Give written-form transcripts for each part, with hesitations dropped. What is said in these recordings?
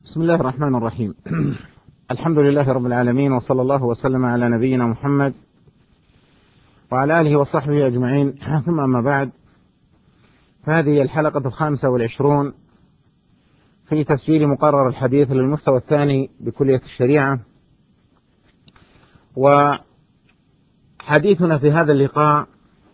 بسم الله الرحمن الرحيم. الحمد لله رب العالمين، وصلى الله وسلم على نبينا محمد وعلى آله وصحبه أجمعين، ثم أما بعد، فهذه الحلقة 25 في تسجيل مقرر الحديث للمستوى الثاني بكلية الشريعة. وحديثنا في هذا اللقاء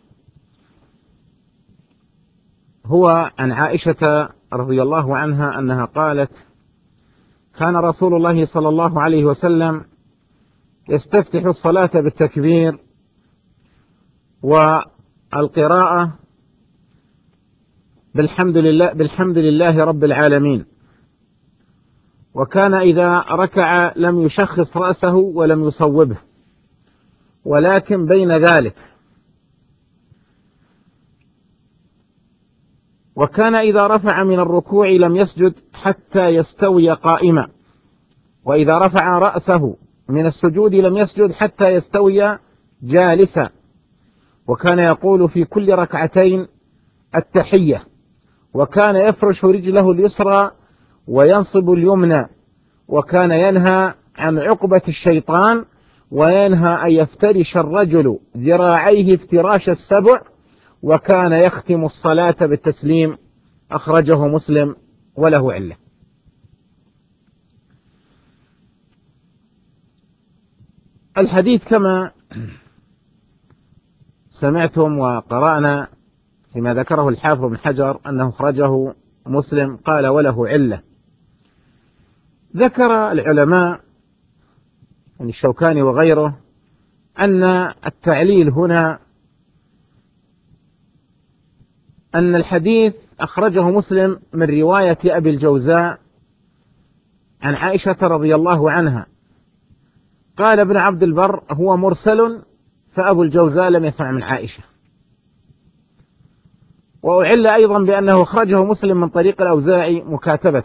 هو عن عائشة رضي الله عنها أنها قالت: كان رسول الله صلى الله عليه وسلم يستفتح الصلاة بالتكبير والقراءة بالحمد لله رب العالمين، وكان إذا ركع لم يشخص رأسه ولم يصوبه، ولكن بين ذلك، وكان إذا رفع من الركوع لم يسجد حتى يستوي قائما، وإذا رفع رأسه من السجود لم يسجد حتى يستوي جالسا، وكان يقول في كل ركعتين التحية، وكان يفرش رجله اليسرى وينصب اليمنى، وكان ينهى عن عقبة الشيطان، وينهى أن يفترش الرجل ذراعيه افتراش السبع، وكان يختم الصلاة بالتسليم. أخرجه مسلم وله علة. الحديث كما سمعتم وقرأنا فيما ذكره الحافظ بن حجر أنه أخرجه مسلم، قال وله علة. ذكر العلماء من الشوكاني وغيره أن التعليل هنا أن الحديث أخرجه مسلم من رواية أبي الجوزاء عن عائشة رضي الله عنها. قال ابن عبد البر: هو مرسل، فأبو الجوزاء لم يسمع من عائشة. وأعل أيضا بأنه أخرجه مسلم من طريق الأوزاعي مكاتبة.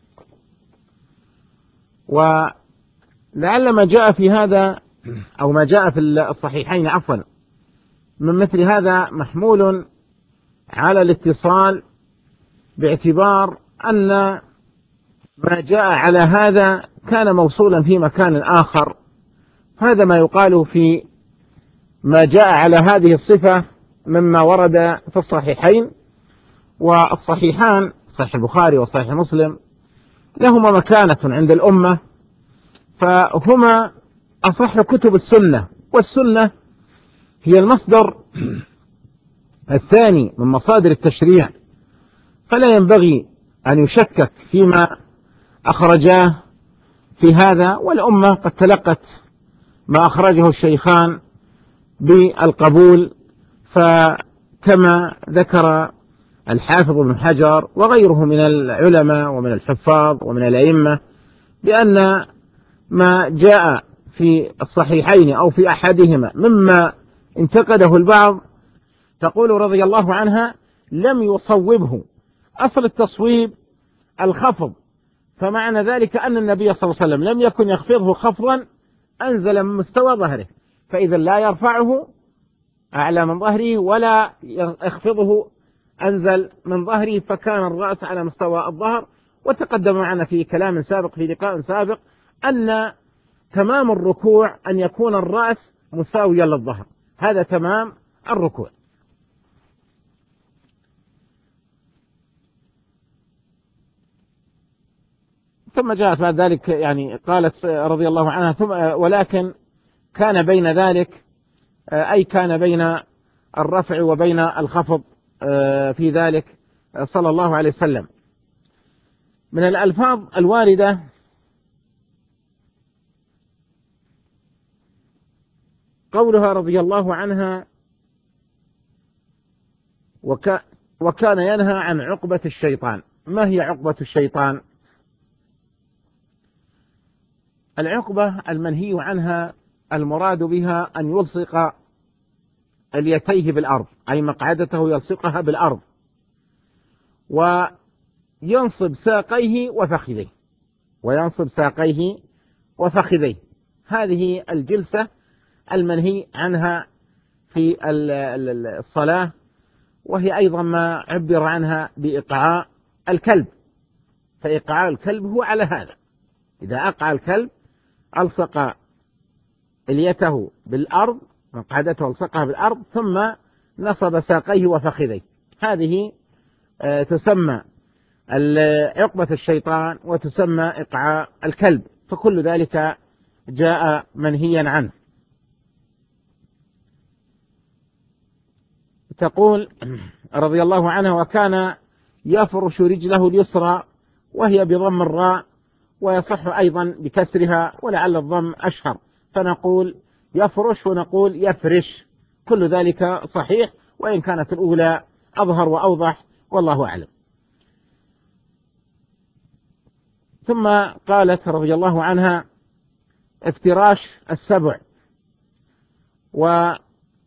ولعل ما جاء في هذا أو ما جاء في الصحيحين عفوا من مثل هذا محمول على الاتصال، باعتبار أن ما جاء على هذا كان موصولا في مكان آخر. هذا ما يقال في ما جاء على هذه الصفة مما ورد في الصحيحين. والصحيحان صحيح البخاري وصحيح مسلم لهما مكانة عند الأمة، فهما أصح كتب السنة، والسنة هي المصدر الثاني من مصادر التشريع، فلا ينبغي أن يشكك فيما أخرجاه في هذا. والأمة قد تلقت ما أخرجه الشيخان بالقبول، فكما ذكر الحافظ بن حجر وغيره من العلماء ومن الحفاظ ومن الأئمة بأن ما جاء في الصحيحين أو في أحدهما مما انتقده البعض، تقول رضي الله عنها: لم يصوبه. أصل التصويب الخفض، فمعنى ذلك أن النبي صلى الله عليه وسلم لم يكن يخفضه خفضا أنزل من مستوى ظهره، فإذا لا يرفعه أعلى من ظهره ولا يخفضه أنزل من ظهره، فكان الرأس على مستوى الظهر. وتقدم معنا في كلام سابق في لقاء سابق أن تمام الركوع أن يكون الرأس مساويا للظهر، هذا تمام الركوع. ثم جاءت بعد ذلك يعني قالت رضي الله عنها: ثم ولكن كان بين ذلك، أي كان بين الرفع وبين الخفض في ذلك صلى الله عليه وسلم. من الألفاظ الواردة قولها رضي الله عنها: وكان ينهى عن عقبة الشيطان. ما هي عقبة الشيطان؟ العقبة المنهي عنها المراد بها أن يلصق اليتيه بالأرض، أي مقعدته يلصقها بالأرض، وينصب ساقيه وفخذيه. هذه الجلسة المنهي عنها في الصلاة، وهي أيضا ما عبر عنها بإقعاء الكلب. فإيقاع الكلب هو على هذا. إذا أقع الكلب ألصق إليته بالأرض، مقعدته ألصقها بالأرض، ثم نصب ساقيه وفخذيه. هذه تسمى عقبة الشيطان، وتسمى إقعاء الكلب، فكل ذلك جاء منهيا عنه. تقول رضي الله عنها: وكان يفرش رجله اليسرى، وهي بضم الراء، ويصح أيضا بكسرها، ولعل الضم أشهر، فنقول يفرش ونقول يفرش، كل ذلك صحيح، وإن كانت الأولى أظهر وأوضح، والله أعلم. ثم قالت رضي الله عنها: افتراش السبع. وهذه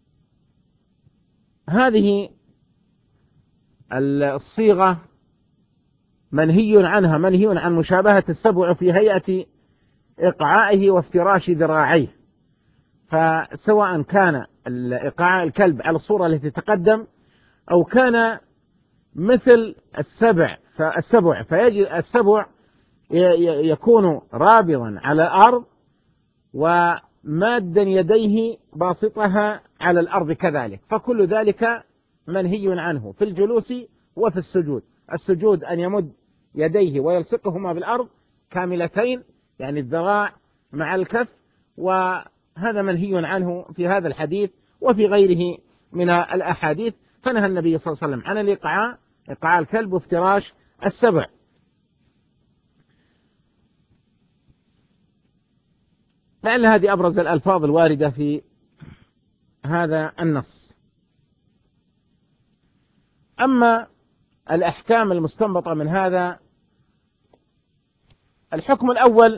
الصيغة منهي عنها، منهي عن مشابهة السبع في هيئة إقعائه وافتراش ذراعيه، فسواء كان إقعاء الكلب على الصورة التي تقدم، أو كان مثل السبع فيجب السبع يكون رابضا على الأرض ومادا يديه باسطها على الأرض كذلك، فكل ذلك منهي عنه في الجلوس وفي السجود. السجود أن يمد يديه ويلصقهما بالأرض كاملتين، يعني الذراع مع الكف، وهذا منهي عنه في هذا الحديث وفي غيره من الأحاديث. فنهى النبي صلى الله عليه وسلم عن الإقعاء، إقعاء الكلب وافتراش السبع. لأن هذه أبرز الألفاظ الواردة في هذا النص. أما الأحكام المستنبطة من هذا، الحكم الأول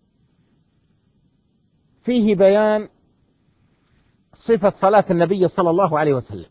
فيه بيان صفة صلاة النبي صلى الله عليه وسلم.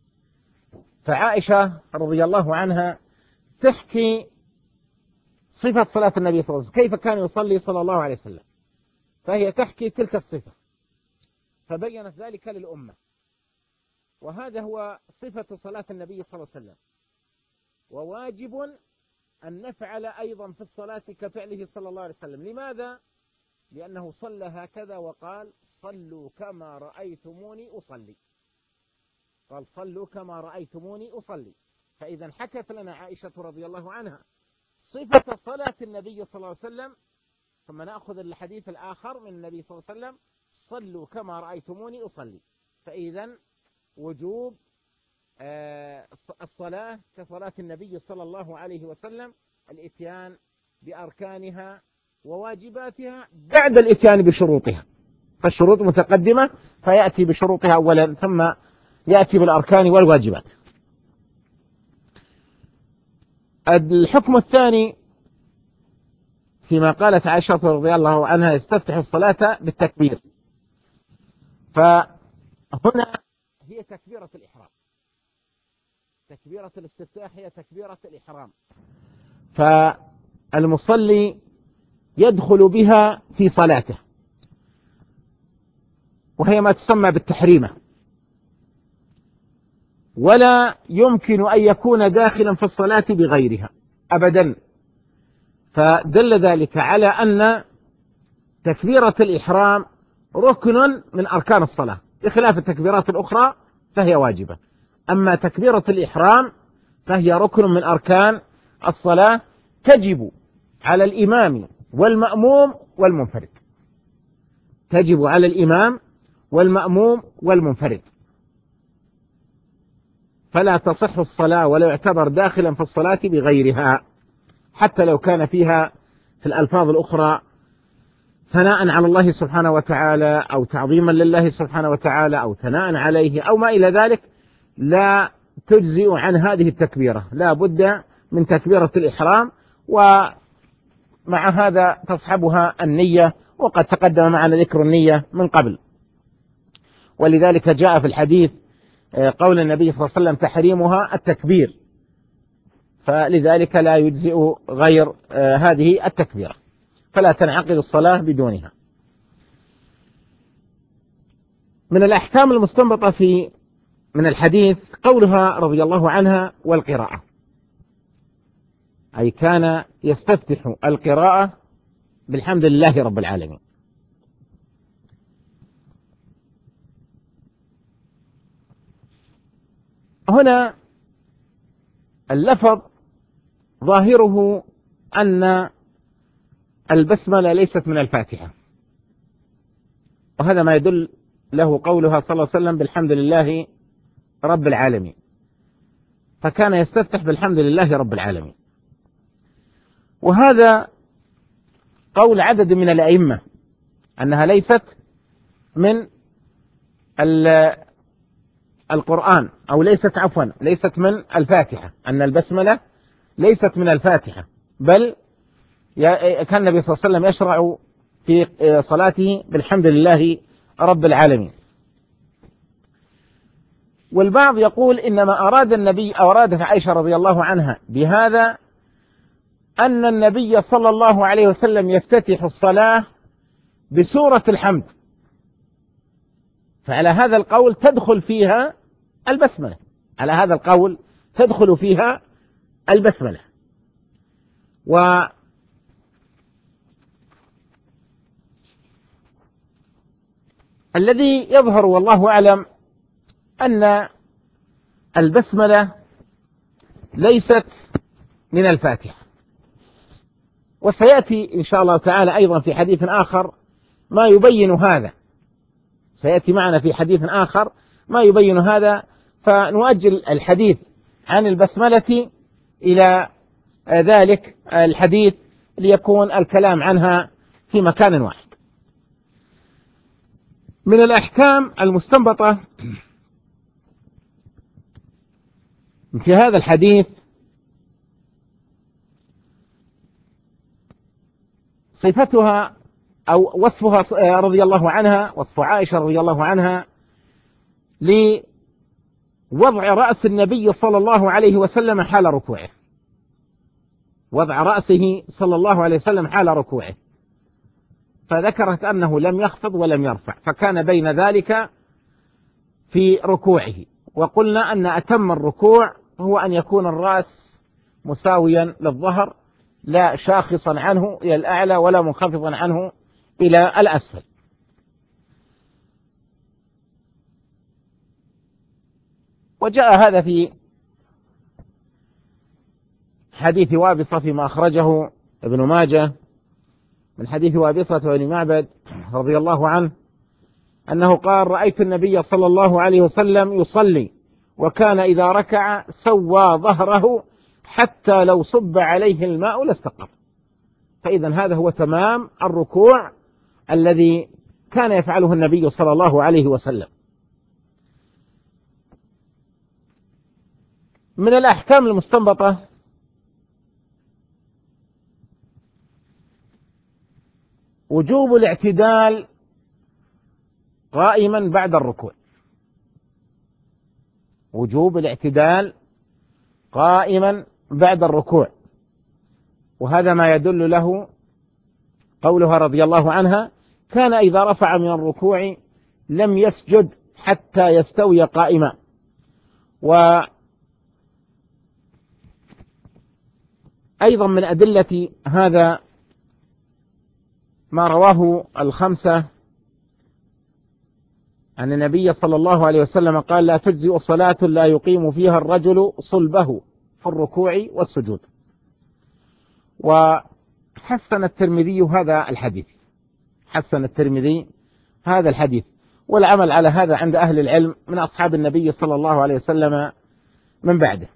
فعائشة رضي الله عنها تحكي صفة صلاة النبي صلى الله عليه وسلم، كيف كان يصلي صلى الله عليه وسلم، فهي تحكي تلك الصفة، فبينت ذلك للأمة، وهذا هو صفة صلاة النبي صلى الله عليه وسلم. وواجب أن نفعل أيضا في الصلاة كفعله صلى الله عليه وسلم. لماذا؟ لأنه صلى هكذا وقال: صلوا كما رأيتموني أصلي. قال: صلوا كما رأيتموني أصلي. فإذا حكت لنا عائشة رضي الله عنها صفة صلاة النبي صلى الله عليه وسلم، ثم نأخذ الحديث الآخر من النبي صلى الله عليه وسلم: صلوا كما رأيتموني أصلي. فإذا وجوب الصلاة كصلاة النبي صلى الله عليه وسلم، الإتيان بأركانها وواجباتها بعد الإتيان بشروطها، فالشروط متقدمة، فيأتي بشروطها أولا ثم يأتي بالأركان والواجبات. الحكم الثاني فيما قالت عائشة رضي الله عنها: يستفتح الصلاة بالتكبير. فهنا هي تكبيرة الإحرام، تكبيرة الاستفتاح هي تكبيرة الإحرام، فالمصلي يدخل بها في صلاته، وهي ما تسمى بالتحريمة، ولا يمكن أن يكون داخلا في الصلاة بغيرها أبدا. فدل ذلك على أن تكبيرة الإحرام ركن من أركان الصلاة، بخلاف التكبيرات الأخرى فهي واجبة. أما تكبيرة الإحرام فهي ركن من أركان الصلاة، تجب على الإمام والمأموم والمنفرد، تجب على الإمام والمأموم والمنفرد، فلا تصح الصلاة ولا يعتبر داخلا في الصلاة بغيرها، حتى لو كان فيها في الألفاظ الأخرى ثناء على الله سبحانه وتعالى، أو تعظيما لله سبحانه وتعالى، أو ثناء عليه، أو ما إلى ذلك، لا تجزئ عن هذه التكبيرة، لا بد من تكبيرة الإحرام، ومع هذا تصحبها النية، وقد تقدم معنا ذكر النية من قبل. ولذلك جاء في الحديث قول النبي صلى الله عليه وسلم: تحريمها التكبير، فلذلك لا يجزئ غير هذه التكبيرة، فلا تنعقد الصلاة بدونها. من الأحكام المستنبطة من الحديث قولها رضي الله عنها: والقراءة. أي كان يستفتح القراءة بالحمد لله رب العالمين. هنا اللفظ ظاهره أن البسملة ليست من الفاتحة، وهذا ما يدل له قولها صلى الله عليه وسلم بالحمد لله رب العالمين، فكان يستفتح بالحمد لله رب العالمين. وهذا قول عدد من الأئمة أنها ليست من القرآن، أو ليست من الفاتحة، أن البسملة ليست من الفاتحة، بل كان النبي صلى الله عليه وسلم يشرع في صلاته بالحمد لله رب العالمين. والبعض يقول إنما أراد النبي، أو أرادت عائشة رضي الله عنها بهذا أن النبي صلى الله عليه وسلم يفتتح الصلاة بسورة الحمد، فعلى هذا القول تدخل فيها البسملة، على هذا القول تدخل فيها البسملة. والذي يظهر والله أعلم أن البسملة ليست من الفاتحة، وسيأتي إن شاء الله تعالى أيضا في حديث آخر ما يبين هذا، سيأتي معنا في حديث آخر ما يبين هذا، فنؤجل الحديث عن البسملة إلى ذلك الحديث ليكون الكلام عنها في مكان واحد. من الأحكام المستنبطة في هذا الحديث صفتها أو وصفها رضي الله عنها، وصف عائشة رضي الله عنها لوضع رأس النبي صلى الله عليه وسلم حال ركوعه، وضع رأسه صلى الله عليه وسلم حال ركوعه، فذكرت أنه لم يخفض ولم يرفع، فكان بين ذلك في ركوعه. وقلنا أن أتم الركوع هو أن يكون الرأس مساويا للظهر، لا شاخصا عنه إلى الأعلى ولا منخفضا عنه إلى الأسفل. وجاء هذا في حديث وابصة فيما أخرجه ابن ماجه من حديث وابصة بن معبد رضي الله عنه أنه قال: رأيت النبي صلى الله عليه وسلم يصلي وكان إذا ركع سوى ظهره حتى لو صب عليه الماء لاستقر. فإذا هذا هو تمام الركوع الذي كان يفعله النبي صلى الله عليه وسلم. من الأحكام المستنبطة وجوب الاعتدال قائما بعد الركوع، وجوب الاعتدال قائما بعد الركوع، وهذا ما يدل له قولها رضي الله عنها: كان إذا رفع من الركوع لم يسجد حتى يستوي قائما. وأيضا من أدلة هذا ما رواه الخمسة أن النبي صلى الله عليه وسلم قال: لا تجزئ صلاة لا يقيم فيها الرجل صلبه في الركوع والسجود. وحسن الترمذي هذا الحديث، حسن الترمذي هذا الحديث، والعمل على هذا عند أهل العلم من أصحاب النبي صلى الله عليه وسلم من بعده.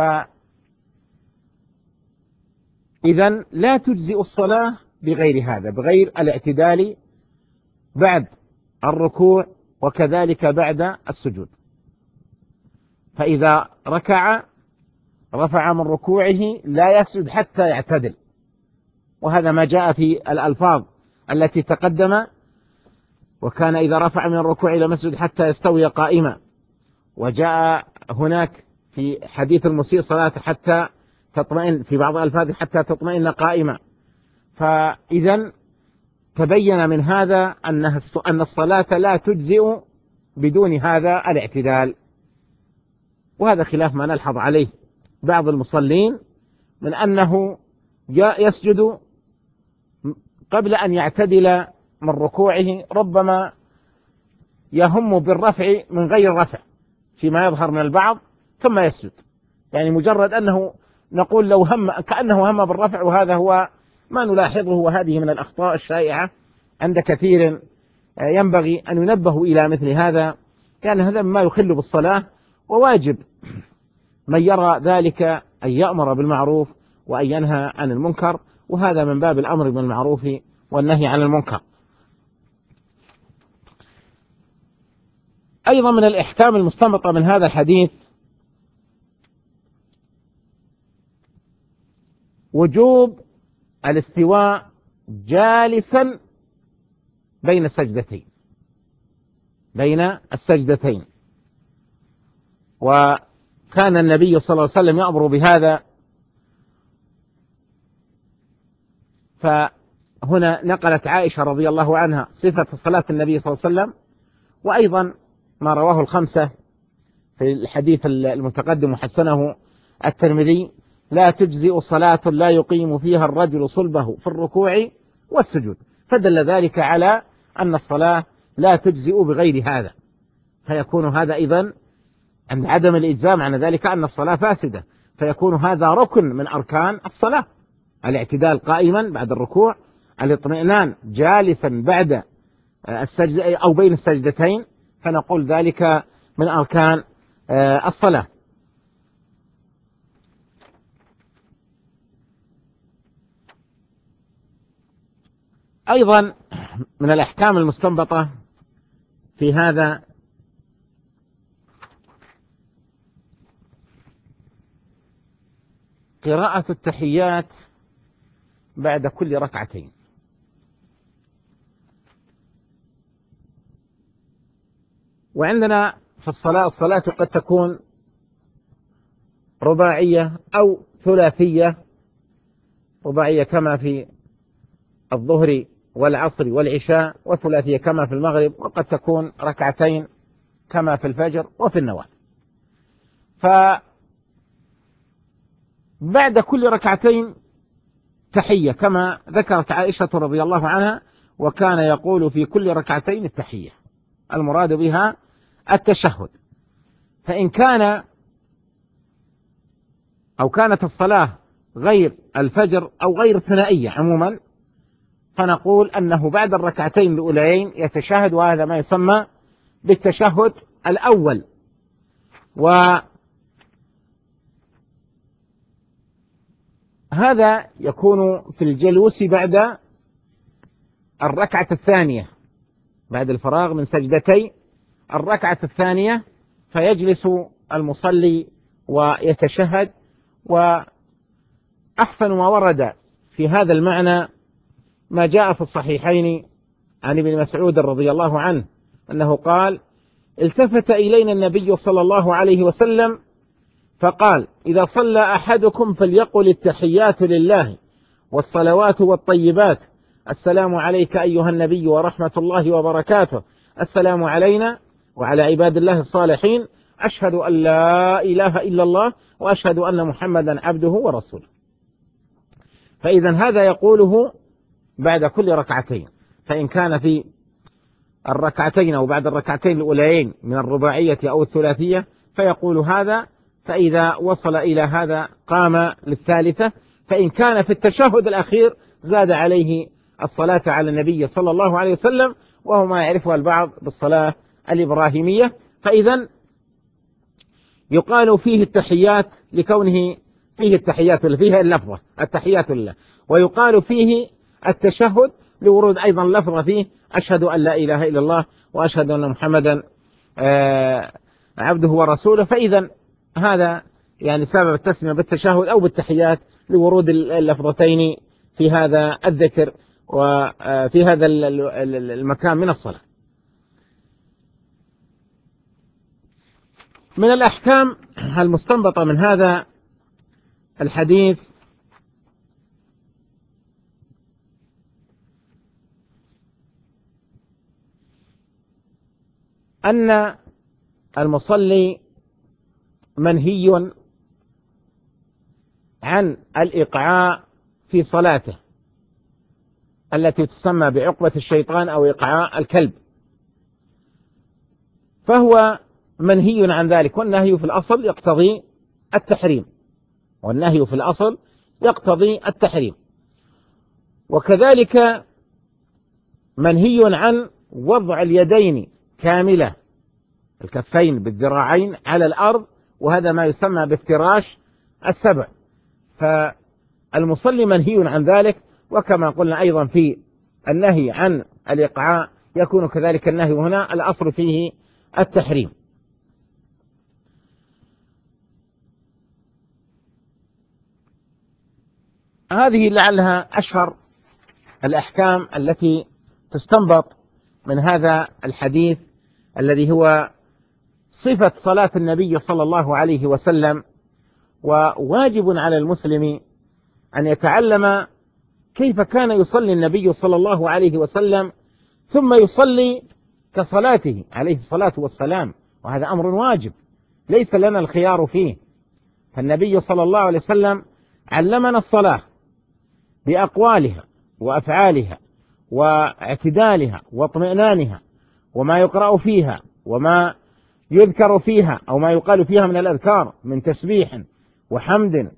فإذن لا تجزئ الصلاة بغير هذا، بغير الاعتدال بعد الركوع وكذلك بعد السجود. فإذا ركع رفع من ركوعه لا يسجد حتى يعتدل، وهذا ما جاء في الألفاظ التي تقدم: وكان إذا رفع من الركوع لم يسجد حتى يستوي قائما. وجاء هناك في حديث المسيء صلاته حتى تطمئن، في بعض الألفاظ حتى تطمئن قائما. فإذا تبين من هذا أن الصلاة لا تجزئ بدون هذا الاعتدال، وهذا خلاف ما نلحظ عليه بعض المصلين، من أنه يسجد قبل أن يعتدل من ركوعه، ربما يهم بالرفع من غير رفع فيما يظهر من البعض ثم يسجد، يعني مجرد أنه نقول لو هم كأنه هم بالرفع، وهذا هو ما نلاحظه، وهذه من الأخطاء الشائعة عند كثير. ينبغي أن ينبهوا إلى مثل هذا، لأن هذا ما يخل بالصلاة، وواجب من يرى ذلك أن يأمر بالمعروف وأن ينهى عن المنكر، وهذا من باب الأمر بالمعروف والنهي عن المنكر. أيضا من الإحكام المستنبطة من هذا الحديث وجوب الاستواء جالسا بين السجدتين، وكان النبي صلى الله عليه وسلم يأمر بهذا. فهنا نقلت عائشة رضي الله عنها صفة صلاة النبي صلى الله عليه وسلم، وأيضا ما رواه الخمسة في الحديث المتقدم وحسنه الترمذي: لا تجزئ صلاة لا يقيم فيها الرجل صلبه في الركوع والسجود. فدل ذلك على أن الصلاة لا تجزئ بغير هذا، فيكون هذا أيضا عند عدم الإجزاء معنى ذلك أن الصلاة فاسدة، فيكون هذا ركن من أركان الصلاة: الاعتدال قائما بعد الركوع، الاطمئنان جالسا بعد السجدة أو بين السجدتين، فنقول ذلك من أركان الصلاة. أيضا من الأحكام المستنبطة في هذا قراءة التحيات بعد كل ركعتين. وعندنا في الصلاة قد تكون رباعية أو ثلاثية، رباعية كما في الظهر والعصر والعشاء، وثلاثية كما في المغرب، وقد تكون ركعتين كما في الفجر وفي النوافل. فبعد كل ركعتين تحية كما ذكرت عائشة رضي الله عنها، وكان يقول في كل ركعتين التحية، المراد بها التشهد. فإن كانت الصلاة غير الفجر أو غير الثنائية عموما، فنقول أنه بعد الركعتين الأوليين يتشهد، وهذا ما يسمى بالتشهد الأول. وهذا يكون في الجلوس بعد الركعة الثانية، بعد الفراغ من سجدتي الركعة الثانية، فيجلس المصلي ويتشهد. وأحسن ما ورد في هذا المعنى ما جاء في الصحيحين عن ابن مسعود رضي الله عنه أنه قال: التفت إلينا النبي صلى الله عليه وسلم فقال: إذا صلى أحدكم فليقل التحيات لله والصلوات والطيبات، السلام عليك أيها النبي ورحمة الله وبركاته، السلام علينا وعلى عباد الله الصالحين، أشهد أن لا إله إلا الله وأشهد أن محمدا عبده ورسوله. فإذا هذا يقوله بعد كل ركعتين. فإن كان في الركعتين أو بعد الركعتين الأوليين من الرباعية أو الثلاثية فيقول هذا، فإذا وصل إلى هذا قام للثالثة. فإن كان في التشهد الأخير زاد عليه الصلاة على النبي صلى الله عليه وسلم، وهو ما يعرفها البعض بالصلاة الإبراهيمية. فإذا يقال فيه التحيات لكونه فيه التحيات فيها اللفظة التحيات لله، ويقال فيه التشهد لورود أيضا لفظة فيه أشهد أن لا إله إلا الله وأشهد أن محمدا عبده ورسوله. فإذا هذا يعني سبب التسمية بالتشهد أو بالتحيات لورود اللفظتين في هذا الذكر وفي هذا المكان من الصلاة. من الأحكام المستنبطة من هذا الحديث أن المصلي منهي عن الإقعاء في صلاته التي تسمى بعقبة الشيطان أو إقعاء الكلب، فهو منهي عن ذلك، والنهي في الأصل يقتضي التحريم، والنهي في الأصل يقتضي التحريم. وكذلك منهي عن وضع اليدين كاملة، الكفين بالذراعين على الأرض، وهذا ما يسمى بافتراش السبع، فالمصلي منهي عن ذلك. وكما قلنا أيضا في النهي عن الإقعاء يكون كذلك النهي هنا الأصل فيه التحريم. هذه لعلها أشهر الأحكام التي تستنبط من هذا الحديث الذي هو صفة صلاة النبي صلى الله عليه وسلم. وواجب على المسلم أن يتعلم كيف كان يصلي النبي صلى الله عليه وسلم، ثم يصلي كصلاته عليه الصلاة والسلام، وهذا أمر واجب ليس لنا الخيار فيه. فالنبي صلى الله عليه وسلم علمنا الصلاة بأقوالها وأفعالها واعتدالها واطمئنانها، وما يقرأ فيها وما يذكر فيها أو ما يقال فيها من الأذكار من تسبيح وحمد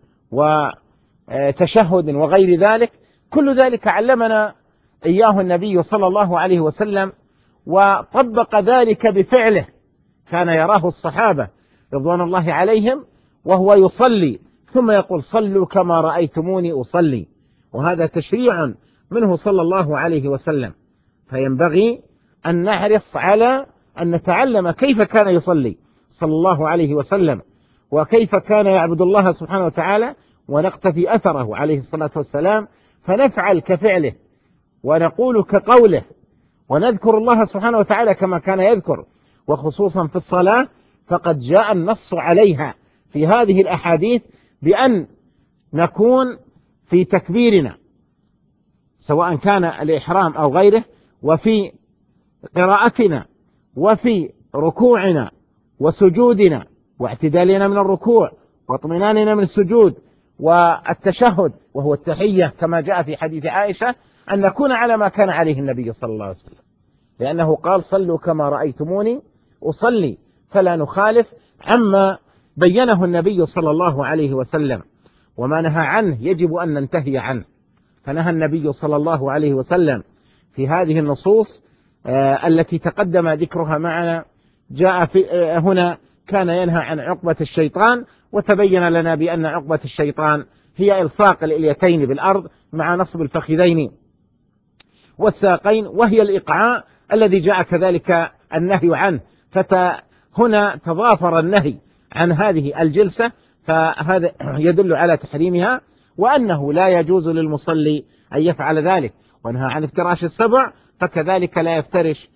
وتشهد وغير ذلك، كل ذلك علمنا إياه النبي صلى الله عليه وسلم، وطبق ذلك بفعله. كان يراه الصحابة رضوان الله عليهم وهو يصلي ثم يقول صلوا كما رأيتموني أصلي، وهذا تشريع منه صلى الله عليه وسلم. فينبغي أن نحرص على أن نتعلم كيف كان يصلي صلى الله عليه وسلم، وكيف كان يعبد الله سبحانه وتعالى، ونقتفي أثره عليه الصلاة والسلام، فنفعل كفعله ونقول كقوله، ونذكر الله سبحانه وتعالى كما كان يذكر. وخصوصا في الصلاة فقد جاء النص عليها في هذه الأحاديث بأن نكون في تكبيرنا سواء كان الإحرام أو غيره، وفي قراءتنا، وفي ركوعنا وسجودنا، واعتدالنا من الركوع، واطمئناننا من السجود، والتشهد وهو التحية كما جاء في حديث عائشة، أن نكون على ما كان عليه النبي صلى الله عليه وسلم، لأنه قال صلوا كما رأيتموني أصلي، فلا نخالف عما بينه النبي صلى الله عليه وسلم. وما نهى عنه يجب أن ننتهي عنه. فنهى النبي صلى الله عليه وسلم في هذه النصوص التي تقدم ذكرها معنا، جاء في هنا كان ينهى عن عقبة الشيطان، وتبين لنا بأن عقبة الشيطان هي إلصاق الإليتين بالأرض مع نصب الفخذين والساقين، وهي الإقعاء الذي جاء كذلك النهي عنه. فهنا تضافر النهي عن هذه الجلسة، فهذا يدل على تحريمها، وأنه لا يجوز للمصلي أن يفعل ذلك. ونهى عن افتراش السبع، فكذلك لا يفترش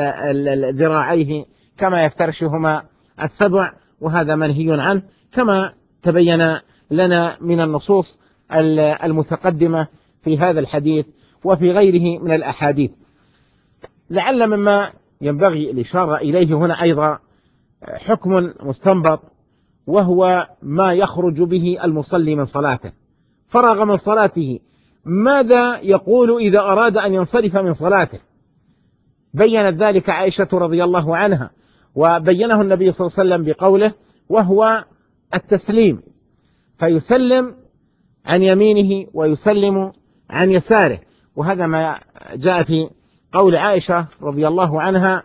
ذراعيه كما يفترشهما السبع، وهذا منهي عنه كما تبين لنا من النصوص المتقدمة في هذا الحديث وفي غيره من الأحاديث. لعل مما ينبغي الإشارة إليه هنا أيضا حكم مستنبط، وهو ما يخرج به المصلي من صلاته. فرغ من صلاته ماذا يقول إذا أراد أن ينصرف من صلاته؟ بيّنت ذلك عائشة رضي الله عنها، وبينه النبي صلى الله عليه وسلم بقوله وهو التسليم، فيسلم عن يمينه ويسلم عن يساره. وهذا ما جاء في قول عائشة رضي الله عنها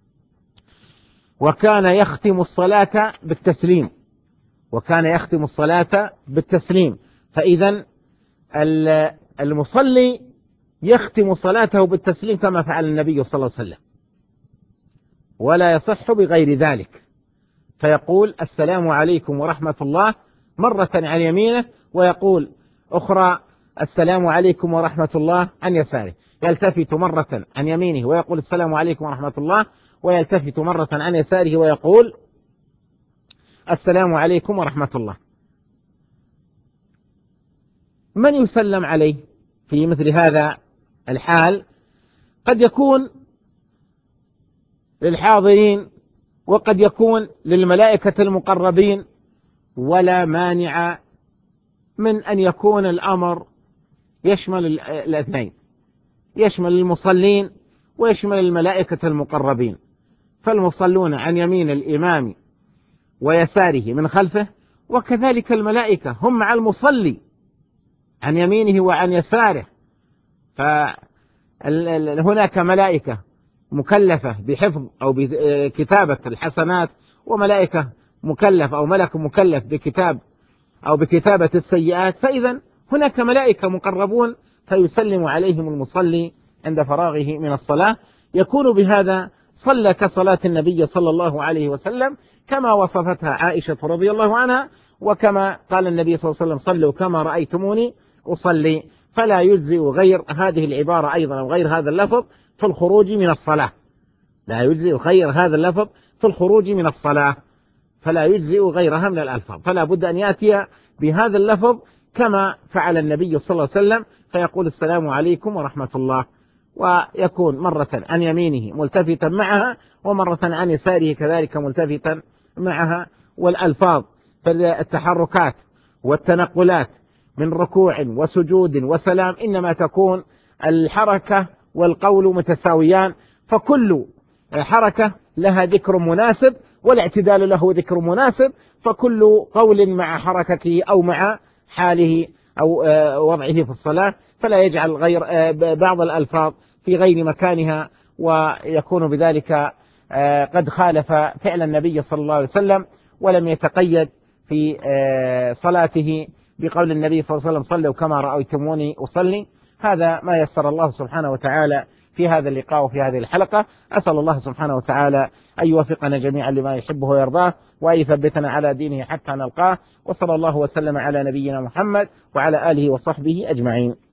وكان يختم الصلاة بالتسليم، وكان يختم الصلاة بالتسليم. فإذا المصلي يختم صلاته بالتسليم كما فعل النبي صلى الله عليه وسلم، ولا يصح بغير ذلك، فيقول السلام عليكم ورحمة الله مرة عن يمينه، ويقول أخرى السلام عليكم ورحمة الله عن يساره، يلتفت مرة عن يمينه ويقول السلام عليكم ورحمة الله، ويلتفت مرة عن يساره ويقول السلام عليكم ورحمة الله. من يسلم عليه في مثل هذا الحال؟ قد يكون للحاضرين وقد يكون للملائكة المقربين، ولا مانع من أن يكون الأمر يشمل الاثنين، يشمل المصلين ويشمل الملائكة المقربين، فالمصلون عن يمين الإمام ويساره من خلفه، وكذلك الملائكة هم مع المصلي عن يمينه وعن يساره. فهناك ملائكة مكلفة بحفظ أو بكتابة الحسنات، وملائكة مكلف أو ملك مكلف بكتاب أو بكتابة السيئات. فإذا هناك ملائكة مقربون فيسلم عليهم المصلي عند فراغه من الصلاة، يكون بهذا صلى كصلاة النبي صلى الله عليه وسلم كما وصفتها عائشة رضي الله عنها، وكما قال النبي صلى الله عليه وسلم صلوا كما رأيتموني أصلي. فلا يجزئ غير هذه العبارة أيضا أو غير هذا اللفظ في الخروج من الصلاة، لا يجزئ غير هذا اللفظ في الخروج من الصلاة، فلا يجزئ غيرها من الألفاظ، فلا بد أن يأتي بهذا اللفظ كما فعل النبي صلى الله عليه وسلم، فيقول السلام عليكم ورحمة الله، ويكون مرة عن يمينه ملتفتا معها ومرة عن يساره كذلك ملتفتا معها. والألفاظ فالتحركات والتنقلات من ركوع وسجود وسلام إنما تكون الحركة والقول متساويان، فكل حركة لها ذكر مناسب والاعتدال له ذكر مناسب، فكل قول مع حركته أو مع حاله أو وضعه في الصلاة، فلا يجعل غير بعض الألفاظ في غير مكانها، ويكون بذلك قد خالف فعل النبي صلى الله عليه وسلم، ولم يتقيد في صلاته بقول النبي صلى الله عليه وسلم صلوا كما رأيتموني أصلي. هذا ما يسر الله سبحانه وتعالى في هذا اللقاء وفي هذه الحلقة. أسأل الله سبحانه وتعالى أن يوفقنا جميعا لما يحبه ويرضاه، وأن يثبتنا على دينه حتى نلقاه، وصلى الله وسلم على نبينا محمد وعلى آله وصحبه أجمعين.